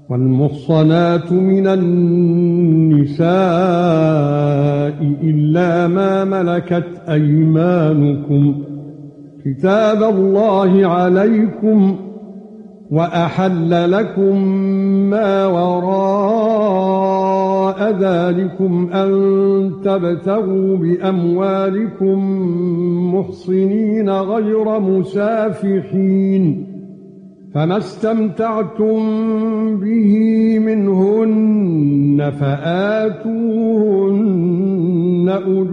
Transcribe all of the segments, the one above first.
والمحصنات من النساء إلا ما ملكت أيمانكم كتاب الله عليكم وأحل لكم ما وراء ذلكم أن تبتغوا بأموالكم محصنين غير مسافحين فما استمتعتم به منهن فآتوهن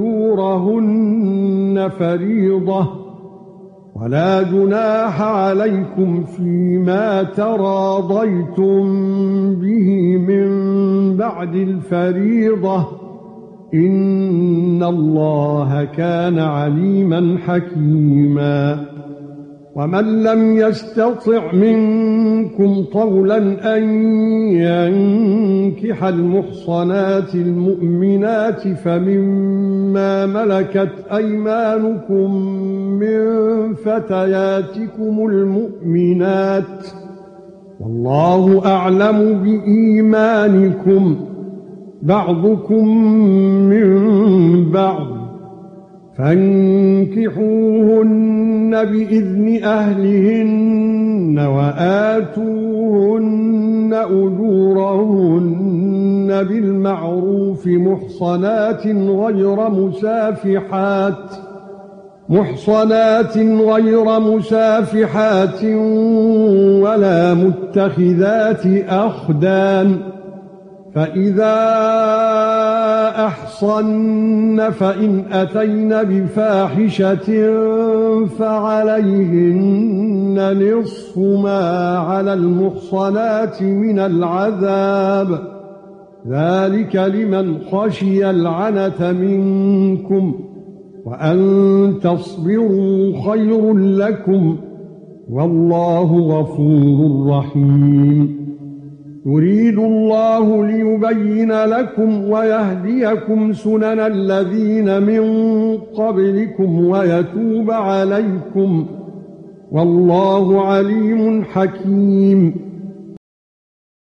أجورهن فريضة ولا جناح عليكم فيما تراضيتم به من بعد الفريضة إن الله كان عليما حكيما ومن لم يستطع منكم طولا أن ينكح المحصنات المؤمنات فمما ملكت أيمانكم من فتياتكم المؤمنات والله أعلم بإيمانكم بعضكم من بعض فانكحوهن بإذن أهلهن وآتوهن أجورهن بالمعروف محصنات غير مسافحات ولا متخذات أخدان فإذا أحصن فإن أتين بفاحشة فعليهن نصف ما على المحصنات من العذاب ذلك لمن خشي العنة منكم وأن تصبروا خير لكم والله غفور رحيم يريد الله ليبين لكم ويهديكم سنن الذين من قبلكم ويتوب عليكم والله عليم حكيم